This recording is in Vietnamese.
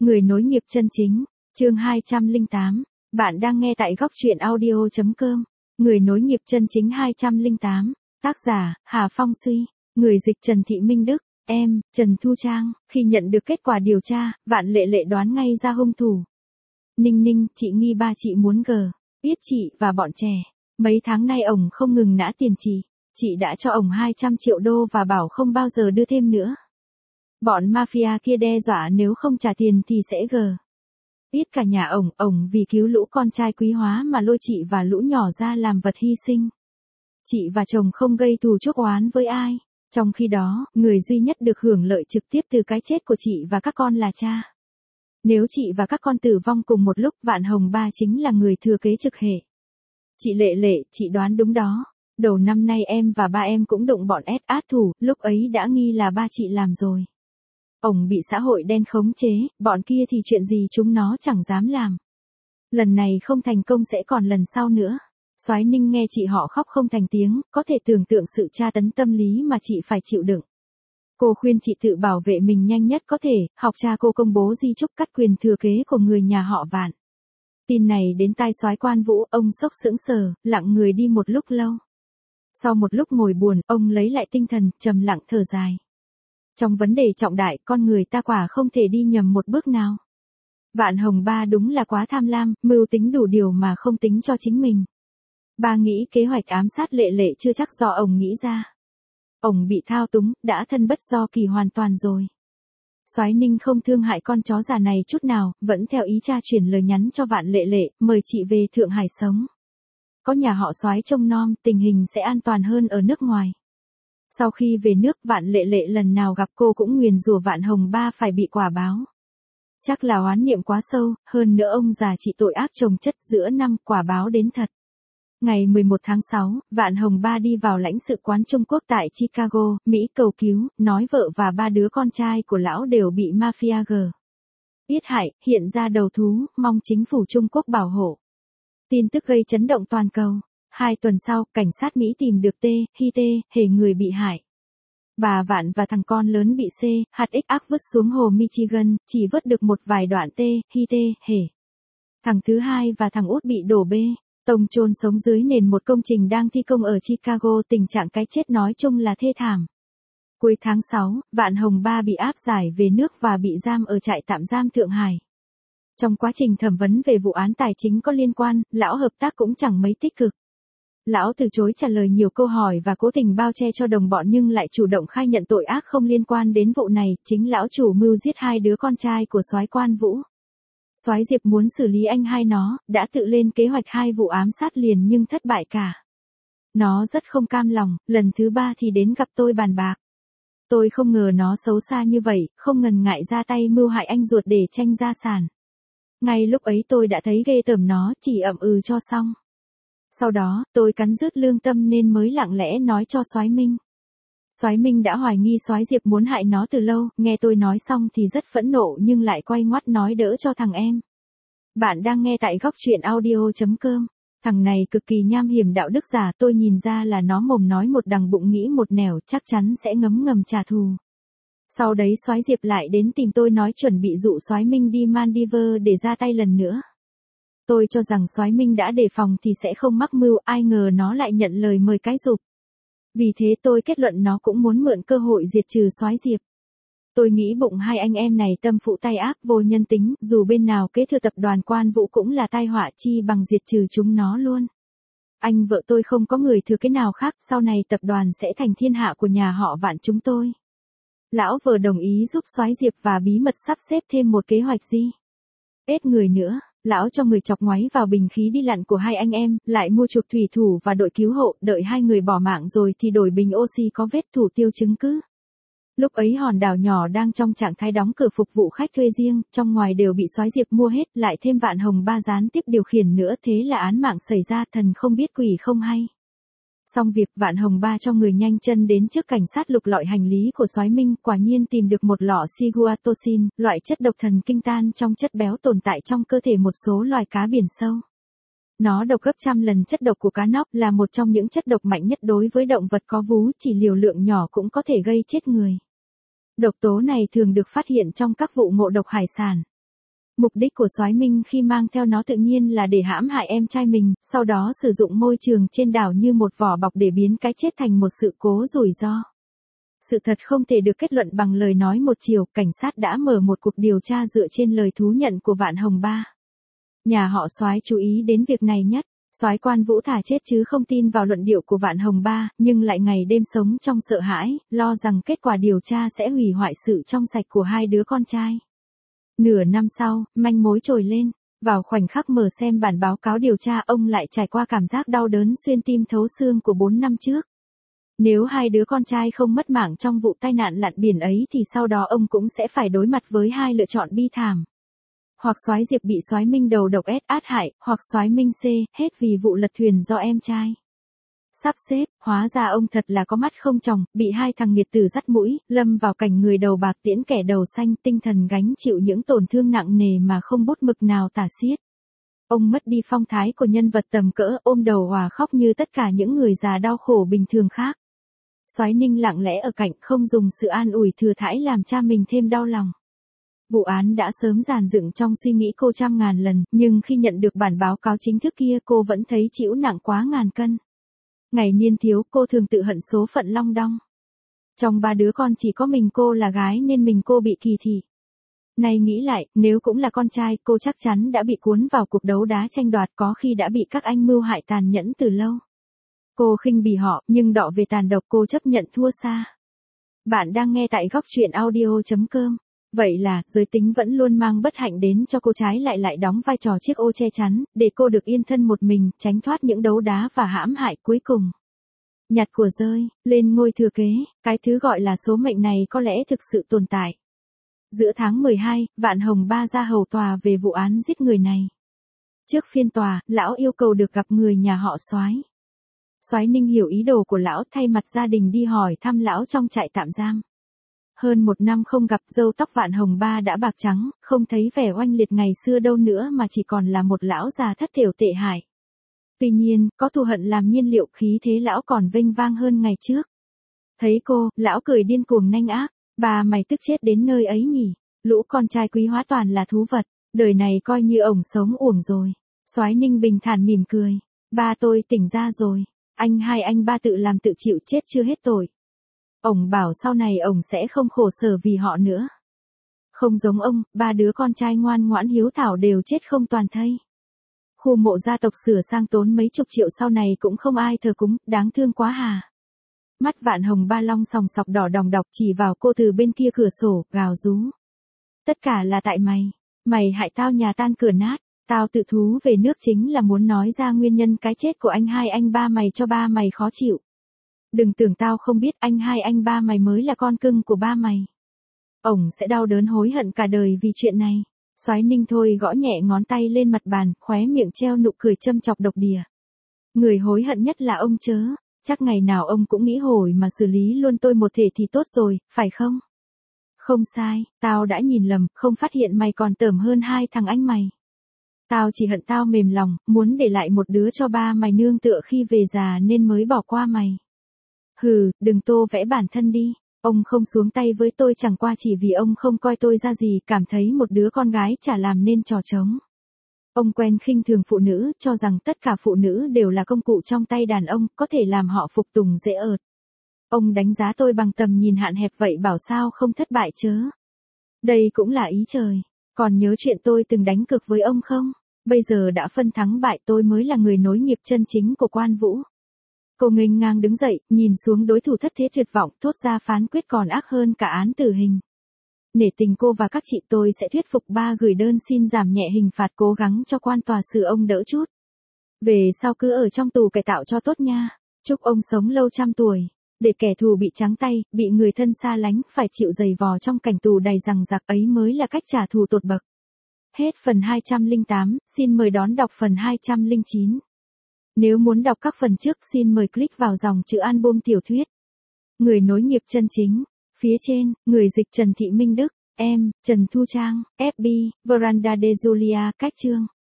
Người nối nghiệp chân chính, chương 208. Bạn đang nghe tại góc truyện audio.com. Người nối nghiệp chân chính 208. Tác giả, Hà Phong Suy. Người dịch Trần Thị Minh Đức. Em, Trần Thu Trang. Khi nhận được kết quả điều tra, Vạn Lệ Lệ đoán ngay ra hung thủ. Ninh Ninh, chị nghi ba chị muốn biết chị và bọn trẻ. Mấy tháng nay ổng không ngừng nã tiền chị. Chị đã cho ổng 200 triệu đô và bảo không bao giờ đưa thêm nữa. Bọn mafia kia đe dọa nếu không trả tiền thì sẽ biết cả nhà ổng vì cứu lũ con trai quý hóa mà lôi chị và lũ nhỏ ra làm vật hy sinh. Chị và chồng không gây thù chuốc oán với ai. Trong khi đó, người duy nhất được hưởng lợi trực tiếp từ cái chết của chị và các con là cha. Nếu chị và các con tử vong cùng một lúc, Vạn Hồng Ba chính là người thừa kế trực hệ. Chị Lệ Lệ, chị đoán đúng đó. Đầu năm nay em và ba em cũng đụng bọn át thủ, lúc ấy đã nghi là ba chị làm rồi. Ổng bị xã hội đen khống chế, bọn kia thì chuyện gì chúng nó chẳng dám làm. Lần này không thành công sẽ còn lần sau nữa. Soái Ninh nghe chị họ khóc không thành tiếng, có thể tưởng tượng sự tra tấn tâm lý mà chị phải chịu đựng. Cô khuyên chị tự bảo vệ mình nhanh nhất có thể, học cha cô công bố di chúc cắt quyền thừa kế của người nhà họ Vạn. Tin này đến tai Soái Quan Vũ, ông sốc sững sờ, lặng người đi một lúc lâu. Sau một lúc ngồi buồn, ông lấy lại tinh thần, trầm lặng thở dài. Trong vấn đề trọng đại, con người ta quả không thể đi nhầm một bước nào. Vạn Hồng Ba đúng là quá tham lam, mưu tính đủ điều mà không tính cho chính mình. Ba nghĩ kế hoạch ám sát Lệ Lệ chưa chắc do ổng nghĩ ra. Ổng bị thao túng, đã thân bất do kỳ hoàn toàn rồi. Soái Ninh không thương hại con chó già này chút nào, vẫn theo ý cha chuyển lời nhắn cho Vạn Lệ Lệ, mời chị về Thượng Hải sống. Có nhà họ Soái trông nom, tình hình sẽ an toàn hơn ở nước ngoài. Sau khi về nước, Vạn Lệ Lệ lần nào gặp cô cũng nguyền rủa Vạn Hồng Ba phải bị quả báo. Chắc là oán niệm quá sâu, hơn nữa ông già chị tội ác chồng chất giữa năm, quả báo đến thật. Ngày 11 tháng 6, Vạn Hồng Ba đi vào lãnh sự quán Trung Quốc tại Chicago, Mỹ cầu cứu, nói vợ và ba đứa con trai của lão đều bị mafia giết hại, hiện ra đầu thú, mong chính phủ Trung Quốc bảo hộ. Tin tức gây chấn động toàn cầu. 2 tuần sau, cảnh sát Mỹ tìm được hề người bị hại. Bà Vạn và thằng con lớn bị ác vứt xuống hồ Michigan, chỉ vớt được một vài đoạn hề. Thằng thứ hai và thằng út bị đổ bê tông chôn sống dưới nền một công trình đang thi công ở Chicago, tình trạng cái chết nói chung là thê thảm. Cuối tháng 6, Vạn Hồng Ba bị áp giải về nước và bị giam ở trại tạm giam Thượng Hải. Trong quá trình thẩm vấn về vụ án tài chính có liên quan, lão hợp tác cũng chẳng mấy tích cực. Lão từ chối trả lời nhiều câu hỏi và cố tình bao che cho đồng bọn nhưng lại chủ động khai nhận tội ác không liên quan đến vụ này, chính lão chủ mưu giết 2 đứa con trai của Soái Quan Vũ. Soái Diệp muốn xử lý anh hai nó, đã tự lên kế hoạch 2 vụ ám sát liền nhưng thất bại cả. Nó rất không cam lòng, lần thứ 3 thì đến gặp tôi bàn bạc. Tôi không ngờ nó xấu xa như vậy, không ngần ngại ra tay mưu hại anh ruột để tranh gia sản. Ngay lúc ấy tôi đã thấy ghê tởm nó, chỉ cho xong. Sau đó, tôi cắn rứt lương tâm nên mới lặng lẽ nói cho Soái Minh. Soái Minh đã hoài nghi Soái Diệp muốn hại nó từ lâu, nghe tôi nói xong thì rất phẫn nộ nhưng lại quay ngoắt nói đỡ cho thằng em. Bạn đang nghe tại góc truyện audio.com. Thằng này cực kỳ nham hiểm đạo đức giả, tôi nhìn ra là nó mồm nói một đằng bụng nghĩ một nẻo, chắc chắn sẽ ngấm ngầm trả thù. Sau đấy Soái Diệp lại đến tìm tôi nói chuẩn bị dụ Soái Minh đi Maldives để ra tay lần nữa. Tôi cho rằng Soái Minh đã đề phòng thì sẽ không mắc mưu, ai ngờ nó lại nhận lời mời cái rụp. Vì thế tôi kết luận nó cũng muốn mượn cơ hội diệt trừ Soái Diệp. Tôi nghĩ bụng hai anh em này tâm phụ tay ác vô nhân tính, dù bên nào kế thừa tập đoàn Quan Vũ cũng là tai họa, chi bằng diệt trừ chúng nó luôn. Anh vợ tôi không có người thừa kế nào khác, sau này tập đoàn sẽ thành thiên hạ của nhà họ Vạn chúng tôi. Lão vợ đồng ý giúp Soái Diệp và bí mật sắp xếp thêm một kế hoạch ít người nữa. Lão cho người chọc ngoáy vào bình khí đi lặn của hai anh em, lại mua chuộc thủy thủ và đội cứu hộ, đợi 2 người bỏ mạng rồi thì đổi bình oxy có vết thủ tiêu chứng cứ. Lúc ấy hòn đảo nhỏ đang trong trạng thái đóng cửa phục vụ khách thuê riêng, trong ngoài đều bị Soái Diệp mua hết, lại thêm Vạn Hồng Ba gián tiếp điều khiển nữa, thế là án mạng xảy ra, thần không biết quỷ không hay. Xong việc, Vạn Hồng Ba cho người nhanh chân đến trước cảnh sát lục lọi hành lý của Soái Minh, quả nhiên tìm được một lọ siguatoxin, loại chất độc thần kinh tan trong chất béo tồn tại trong cơ thể một số loài cá biển sâu. Nó độc gấp trăm lần chất độc của cá nóc, là một trong những chất độc mạnh nhất đối với động vật có vú, chỉ liều lượng nhỏ cũng có thể gây chết người. Độc tố này thường được phát hiện trong các vụ ngộ độc hải sản. Mục đích của Soái Minh khi mang theo nó tự nhiên là để hãm hại em trai mình, sau đó sử dụng môi trường trên đảo như một vỏ bọc để biến cái chết thành một sự cố rủi ro. Sự thật không thể được kết luận bằng lời nói một chiều, cảnh sát đã mở một cuộc điều tra dựa trên lời thú nhận của Vạn Hồng Ba. Nhà họ Soái chú ý đến việc này nhất. Soái Quan Vũ thà chết chứ không tin vào luận điệu của Vạn Hồng Ba, nhưng lại ngày đêm sống trong sợ hãi, lo rằng kết quả điều tra sẽ hủy hoại sự trong sạch của hai đứa con trai. Nửa năm sau, manh mối trồi lên. Vào khoảnh khắc mở xem bản báo cáo điều tra, ông lại trải qua cảm giác đau đớn xuyên tim thấu xương của 4 năm trước. Nếu hai đứa con trai không mất mạng trong vụ tai nạn lặn biển ấy thì sau đó ông cũng sẽ phải đối mặt với hai lựa chọn bi thảm. Hoặc Soái Diệp bị Soái Minh đầu độc át hại, hoặc Soái Minh C, hết vì vụ lật thuyền do em trai sắp xếp. Hóa ra ông thật là có mắt không tròng, bị hai thằng nghiệt tử dắt mũi, lâm vào cảnh người đầu bạc tiễn kẻ đầu xanh, tinh thần gánh chịu những tổn thương nặng nề mà không bút mực nào tả xiết. Ông mất đi phong thái của nhân vật tầm cỡ, ôm đầu òa khóc như tất cả những người già đau khổ bình thường khác. Soái Ninh lặng lẽ ở cạnh, không dùng sự an ủi thừa thãi làm cha mình thêm đau lòng. Vụ án đã sớm dàn dựng trong suy nghĩ cô trăm ngàn lần, nhưng khi nhận được bản báo cáo chính thức kia cô vẫn thấy chịu nặng quá ngàn cân. Ngày niên thiếu cô thường tự hận số phận long đong. Trong ba đứa con chỉ có mình cô là gái nên mình cô bị kỳ thị. Nay nghĩ lại, nếu cũng là con trai cô chắc chắn đã bị cuốn vào cuộc đấu đá tranh đoạt, có khi đã bị các anh mưu hại tàn nhẫn từ lâu. Cô khinh bỉ họ, nhưng đọ về tàn độc cô chấp nhận thua xa. Bạn đang nghe tại góc truyện audio.com. Vậy là, giới tính vẫn luôn mang bất hạnh đến cho cô, trái lại đóng vai trò chiếc ô che chắn, để cô được yên thân một mình, tránh thoát những đấu đá và hãm hại cuối cùng. Nhặt của rơi, lên ngôi thừa kế, cái thứ gọi là số mệnh này có lẽ thực sự tồn tại. Giữa tháng 12, Vạn Hồng Ba ra hầu tòa về vụ án giết người này. Trước phiên tòa, lão yêu cầu được gặp người nhà họ Soái. Soái Ninh hiểu ý đồ của lão, thay mặt gia đình đi hỏi thăm lão trong trại tạm giam. Hơn 1 năm không gặp, râu tóc Vạn Hồng Ba đã bạc trắng, không thấy vẻ oanh liệt ngày xưa đâu nữa mà chỉ còn là một lão già thất thểu tệ hại. Tuy nhiên, có thù hận làm nhiên liệu, khí thế lão còn vênh vang hơn ngày trước. Thấy cô, lão cười điên cuồng nanh ác, bà mày tức chết đến nơi ấy nhỉ, lũ con trai quý hóa toàn là thú vật, đời này coi như ổng sống uổng rồi. Soái Ninh bình thản mỉm cười, ba tôi tỉnh ra rồi, anh ba tự làm tự chịu, chết chưa hết tội. Ổng bảo sau này ổng sẽ không khổ sở vì họ nữa. Không giống ông, ba đứa con trai ngoan ngoãn hiếu thảo đều chết không toàn thây. Khu mộ gia tộc sửa sang tốn mấy chục triệu, sau này cũng không ai thờ cúng, đáng thương quá hà. Mắt Vạn Hồng Ba long sòng sọc đỏ đòng đọc chỉ vào cô từ bên kia cửa sổ, gào rú. Tất cả là tại mày, mày hại tao nhà tan cửa nát, tao tự thú về nước chính là muốn nói ra nguyên nhân cái chết của anh ba mày cho ba mày khó chịu. Đừng tưởng tao không biết, anh ba mày mới là con cưng của ba mày. Ổng sẽ đau đớn hối hận cả đời vì chuyện này. Soái Ninh thôi gõ nhẹ ngón tay lên mặt bàn, khóe miệng treo nụ cười châm chọc độc đìa. Người hối hận nhất là ông chớ, chắc ngày nào ông cũng nghĩ hồi mà xử lý luôn tôi một thể thì tốt rồi, phải không? Không sai, tao đã nhìn lầm, không phát hiện mày còn tởm hơn hai thằng anh mày. Tao chỉ hận tao mềm lòng, muốn để lại một đứa cho ba mày nương tựa khi về già nên mới bỏ qua mày. Hừ, đừng tô vẽ bản thân đi. Ông không xuống tay với tôi chẳng qua chỉ vì ông không coi tôi ra gì, cảm thấy một đứa con gái chả làm nên trò trống. Ông quen khinh thường phụ nữ, cho rằng tất cả phụ nữ đều là công cụ trong tay đàn ông, có thể làm họ phục tùng dễ ợt. Ông đánh giá tôi bằng tầm nhìn hạn hẹp vậy bảo sao không thất bại chớ. Đây cũng là ý trời. Còn nhớ chuyện tôi từng đánh cược với ông không? Bây giờ đã phân thắng bại, tôi mới là người nối nghiệp chân chính của Quan Vũ. Cô nghênh ngang đứng dậy, nhìn xuống đối thủ thất thế tuyệt vọng, thốt ra phán quyết còn ác hơn cả án tử hình. Nể tình cô và các chị, tôi sẽ thuyết phục ba gửi đơn xin giảm nhẹ hình phạt, cố gắng cho quan tòa xử ông đỡ chút. Về sau cứ ở trong tù cải tạo cho tốt nha. Chúc ông sống lâu trăm tuổi. Để kẻ thù bị trắng tay, bị người thân xa lánh, phải chịu giày vò trong cảnh tù đầy rằng giặc ấy mới là cách trả thù tột bậc. Hết phần 208, xin mời đón đọc phần 209. Nếu muốn đọc các phần trước xin mời click vào dòng chữ album tiểu thuyết. Người nối nghiệp chân chính. Phía trên, người dịch Trần Thị Minh Đức, em, Trần Thu Trang, FB, Veranda de Julia, cách chương.